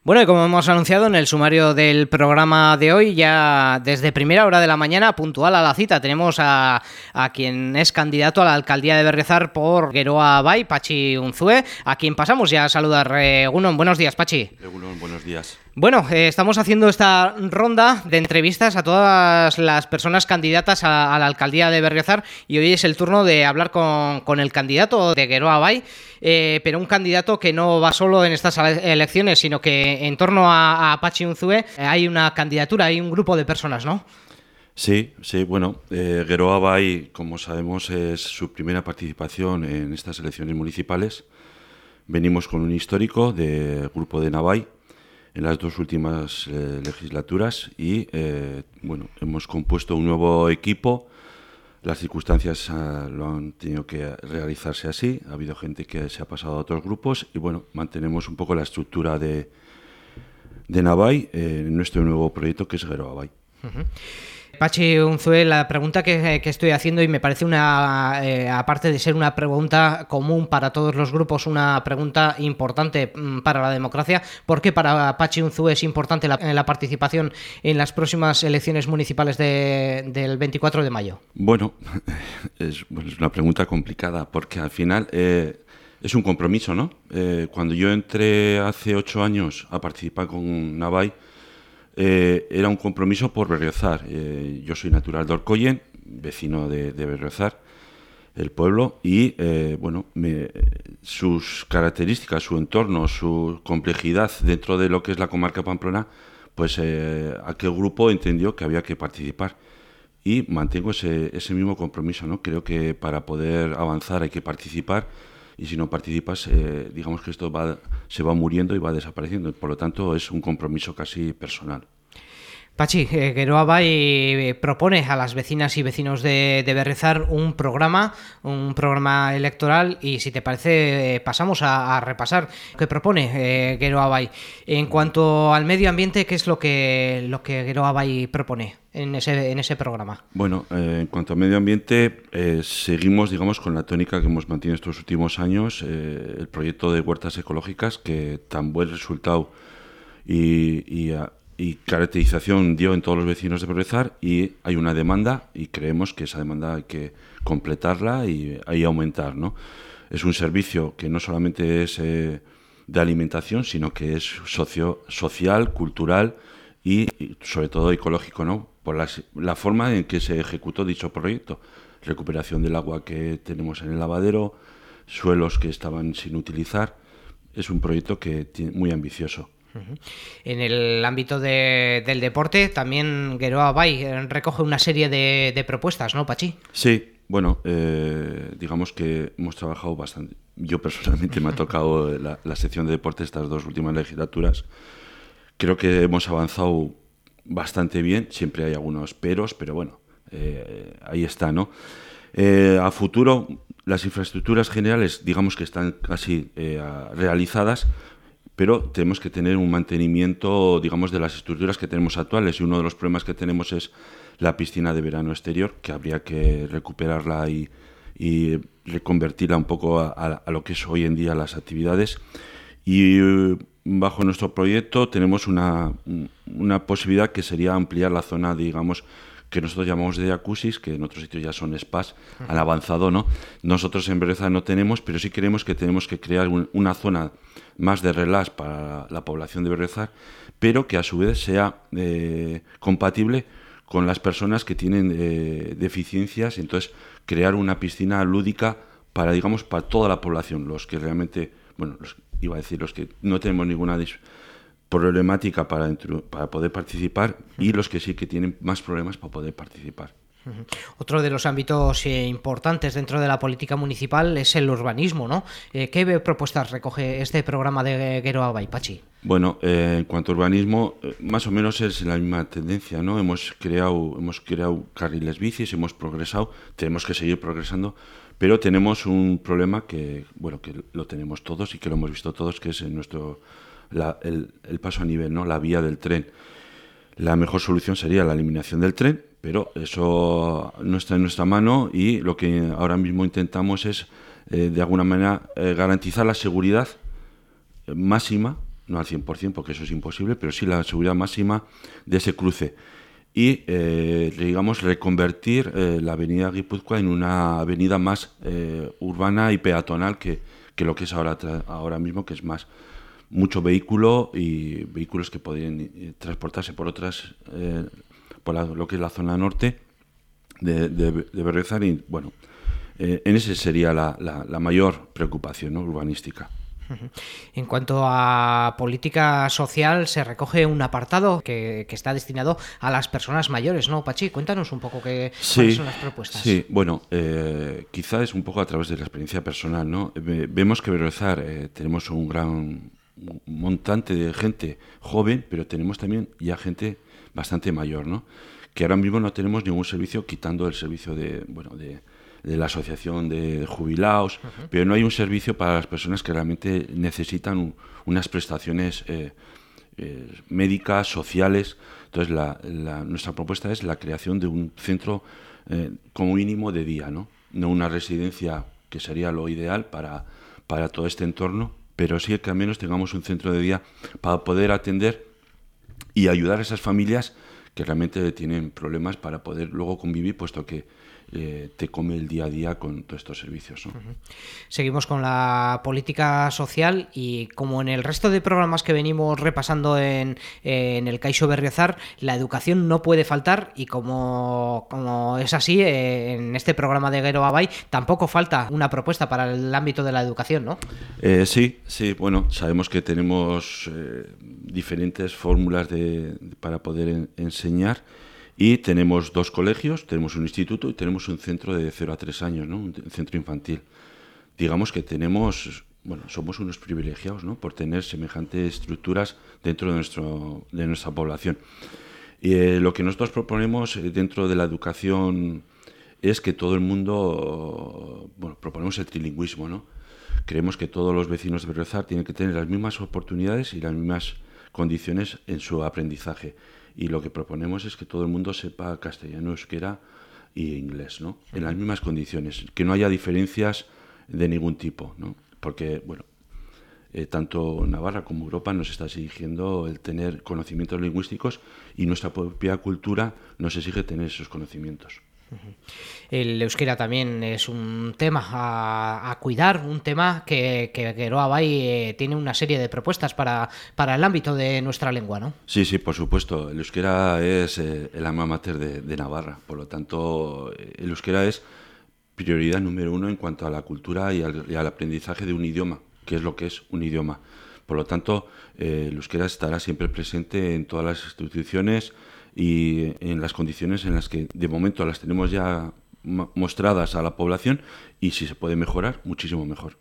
Bueno, y como hemos anunciado en el sumario del programa de hoy, ya desde primera hora de la mañana, puntual a la cita, tenemos a quien es candidato a la alcaldía de Berriozar por Geroa Bai, Patxi Unzue, a quien pasamos ya a saludar. Egunon, buenos días, Patxi. Egunon, buenos días. Bueno, estamos haciendo esta ronda de entrevistas a todas las personas candidatas a la alcaldía de Berriozar y hoy es el turno de hablar con el candidato de Geroa Bai, pero un candidato que no va solo en estas elecciones, sino que en torno a Patxi Unzue hay una candidatura, hay un grupo de personas, ¿no? Sí, bueno, Geroa Bai, como sabemos, es su primera participación en estas elecciones municipales. Venimos con un histórico del grupo de Navai en las dos últimas legislaturas y bueno, hemos compuesto un nuevo equipo. Las circunstancias lo han tenido que realizarse así, ha habido gente que se ha pasado a otros grupos y bueno, mantenemos un poco la estructura de Navai en nuestro nuevo proyecto que es Geroa Bai. Uh-huh. Patxi Unzue, la pregunta que estoy haciendo, y me parece aparte de ser una pregunta común para todos los grupos, una pregunta importante para la democracia. ¿Por qué para Patxi Unzue es importante la participación en las próximas elecciones municipales del 24 de mayo? Bueno, es una pregunta complicada porque al final es un compromiso, ¿no? Cuando yo entré hace 8 años a participar con Navai, era un compromiso por Berriozar. Yo soy natural de Orcoyen, vecino de Berriozar, el pueblo, y bueno, sus características, su entorno, su complejidad dentro de lo que es la comarca pamplona, pues aquel grupo entendió que había que participar. Y mantengo ese mismo compromiso, ¿no? Creo que para poder avanzar hay que participar. Y si no participas, digamos que esto se va muriendo y va desapareciendo. Por lo tanto, es un compromiso casi personal. Patxi, Geroa Bai propone a las vecinas y vecinos de Berriozar un programa electoral y si te parece pasamos a repasar qué propone Geroa Bai. En cuanto al medio ambiente, ¿qué es lo que Geroa Bai propone en ese programa? Bueno, en cuanto al medio ambiente, seguimos, digamos, con la tónica que hemos mantenido estos últimos años, el proyecto de huertas ecológicas que tan buen resultado y caracterización dio en todos los vecinos de Berriozar, y hay una demanda y creemos que esa demanda hay que completarla y aumentar, ¿no? Es un servicio que no solamente es de alimentación, sino que es social, cultural y sobre todo ecológico, ¿no? Por la forma en que se ejecutó dicho proyecto. Recuperación del agua que tenemos en el lavadero, suelos que estaban sin utilizar. Es un proyecto muy ambicioso. En el ámbito del deporte también Geroa Bai recoge una serie de propuestas, ¿no, Patxi? Sí, bueno, digamos que hemos trabajado bastante. Yo personalmente me ha tocado la sección de deporte estas dos últimas legislaturas. Creo que hemos avanzado bastante bien, siempre hay algunos peros, pero bueno, ahí está, ¿no? A futuro, las infraestructuras generales, digamos que están casi realizadas, pero tenemos que tener un mantenimiento, digamos, de las estructuras que tenemos actuales, y uno de los problemas que tenemos es la piscina de verano exterior, que habría que recuperarla y reconvertirla un poco a lo que es hoy en día las actividades. Y bajo nuestro proyecto tenemos una posibilidad que sería ampliar la zona, digamos, que nosotros llamamos de jacuzzis, que en otros sitios ya son spas, han avanzado, ¿no? Nosotros en Berriozar no tenemos, pero sí creemos que tenemos que crear una zona más de relax para la población de Berriozar, pero que a su vez sea compatible con las personas que tienen deficiencias, entonces crear una piscina lúdica para, digamos, para toda la población, los que realmente, bueno, los que no tenemos ninguna problemática para poder participar, y los que sí que tienen más problemas para poder participar. Otro de los ámbitos importantes dentro de la política municipal es el urbanismo, ¿no? ¿Qué propuestas recoge este programa de Geroa Bai, Patxi? Bueno, en cuanto a urbanismo, más o menos es la misma tendencia, ¿no? Hemos creado carriles bicis, hemos progresado, tenemos que seguir progresando, pero tenemos un problema que lo tenemos todos y que lo hemos visto todos, que es el paso a nivel, ¿no? La vía del tren. La mejor solución sería la eliminación del tren, pero eso no está en nuestra mano, y lo que ahora mismo intentamos es, de alguna manera, garantizar la seguridad máxima no al 100%, porque eso es imposible, pero sí la seguridad máxima de ese cruce. Y, digamos, reconvertir la avenida Guipúzcoa en una avenida más urbana y peatonal que lo que es ahora mismo, que es más mucho vehículo y vehículos que podrían transportarse por otras, lo que es la zona norte de Berriozar. Y bueno, en ese sería la mayor preocupación, ¿no?, urbanística. En cuanto a política social, se recoge un apartado que está destinado a las personas mayores, ¿no, Pachi? Cuéntanos un poco cuáles son las propuestas. Sí, bueno, quizá es un poco a través de la experiencia personal, ¿no? Vemos que Berriozar tenemos un gran montante de gente joven, pero tenemos también ya gente bastante mayor, ¿no? Que ahora mismo no tenemos ningún servicio, quitando el servicio de la asociación de jubilados, pero no hay un servicio para las personas que realmente necesitan unas prestaciones médicas, sociales. Entonces, nuestra propuesta es la creación de un centro como mínimo de día, ¿no? No una residencia, que sería lo ideal para todo este entorno, pero sí que al menos tengamos un centro de día para poder atender y ayudar a esas familias que realmente tienen problemas para poder luego convivir, puesto que te come el día a día con todos estos servicios, ¿no? Seguimos con la política social y, como en el resto de programas que venimos repasando en el Caixo Berriozar, la educación no puede faltar, y como es así, en este programa de Geroa Bai tampoco falta una propuesta para el ámbito de la educación, ¿no? Sí, bueno, sabemos que tenemos diferentes fórmulas para poder enseñar. Y tenemos 2 colegios, tenemos un instituto y tenemos un centro de 0 a 3 años, ¿no? Un centro infantil. Digamos que somos unos privilegiados, ¿no?, por tener semejantes estructuras dentro de nuestra población. Y lo que nosotros proponemos dentro de la educación es que todo el mundo, proponemos el trilingüismo, ¿no? Creemos que todos los vecinos de Berriozar tienen que tener las mismas oportunidades y las mismas condiciones en su aprendizaje. Y lo que proponemos es que todo el mundo sepa castellano, euskera e inglés, ¿no?, en las mismas condiciones, que no haya diferencias de ningún tipo, ¿no? Porque, tanto Navarra como Europa nos está exigiendo el tener conocimientos lingüísticos, y nuestra propia cultura nos exige tener esos conocimientos. El euskera también es un tema a cuidar, un tema que Geroa Bai tiene una serie de propuestas para el ámbito de nuestra lengua, ¿no? Sí, por supuesto. El euskera es el alma mater de Navarra. Por lo tanto, el euskera es prioridad número 1 en cuanto a la cultura y al aprendizaje de un idioma, que es lo que es un idioma. Por lo tanto, el euskera estará siempre presente en todas las instituciones y en las condiciones en las que de momento las tenemos ya mostradas a la población, y si se puede mejorar, muchísimo mejor.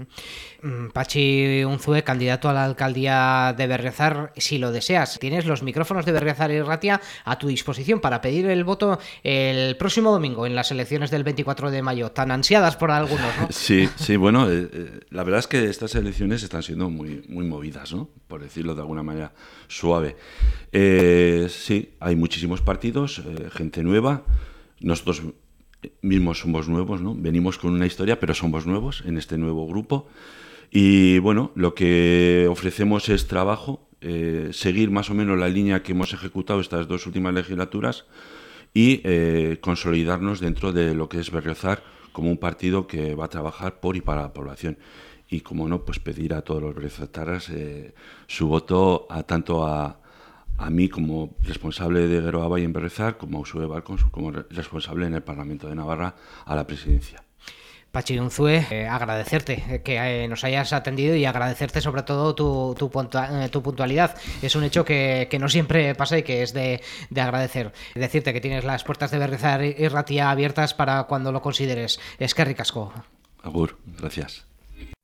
Pachi Unzue, candidato a la alcaldía de Berriozar, si lo deseas, tienes los micrófonos de Berriozar y Ratia a tu disposición para pedir el voto el próximo domingo en las elecciones del 24 de mayo, tan ansiadas por algunos, ¿no? Sí, bueno, la verdad es que estas elecciones están siendo muy, muy movidas, ¿no?, por decirlo de alguna manera suave. Sí, hay muchísimos partidos, gente nueva. Nosotros mismos somos nuevos, ¿no? Venimos con una historia, pero somos nuevos en este nuevo grupo. Y lo que ofrecemos es trabajo, seguir más o menos la línea que hemos ejecutado estas 2 últimas legislaturas, y consolidarnos dentro de lo que es Berriozar como un partido que va a trabajar por y para la población. Y, como no, pues pedir a todos los berriozartarras su voto, tanto a mí como responsable de Geroa Bai en Berriozar, como a Uxue Barcos como responsable en el Parlamento de Navarra a la presidencia. Pachi Unzue, agradecerte que nos hayas atendido, y agradecerte sobre todo tu puntualidad. Es un hecho que no siempre pasa y que es de agradecer. Decirte que tienes las puertas de Berriozar y Ratia abiertas para cuando lo consideres. Eskerrik asko. Agur, gracias.